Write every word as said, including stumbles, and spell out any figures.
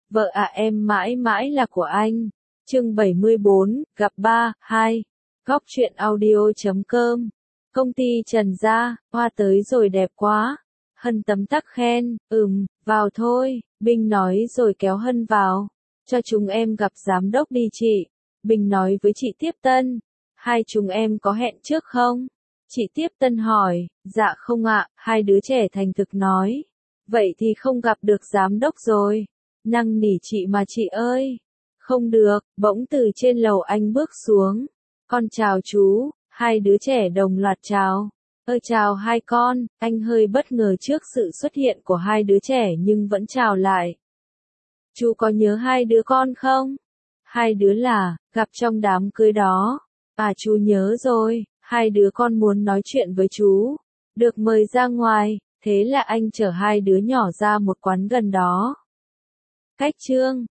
Vợ à em mãi mãi là của anh. Chương bảy mươi bốn, gặp ba, hai. Góc truyện audio chấm com. Công ty Trần Gia, hoa tới rồi đẹp quá. Hân tấm tắc khen, ừm, vào thôi, Bình nói rồi kéo Hân vào. Cho chúng em gặp giám đốc đi chị. Bình nói với chị Tiếp Tân. Hai chúng em có hẹn trước không? Chị Tiếp Tân hỏi, dạ không ạ, hai đứa trẻ thành thực nói. Vậy thì không gặp được giám đốc rồi. Năn nỉ chị mà chị ơi. Không được, bỗng từ trên lầu anh bước xuống. Con chào chú, hai đứa trẻ đồng loạt chào. Ơ chào hai con, anh hơi bất ngờ trước sự xuất hiện của hai đứa trẻ nhưng vẫn chào lại. Chú có nhớ hai đứa con không? Hai đứa là, gặp trong đám cưới đó. À chú nhớ rồi, hai đứa con muốn nói chuyện với chú. Được mời ra ngoài, thế là anh chở hai đứa nhỏ ra một quán gần đó. Cách Trương,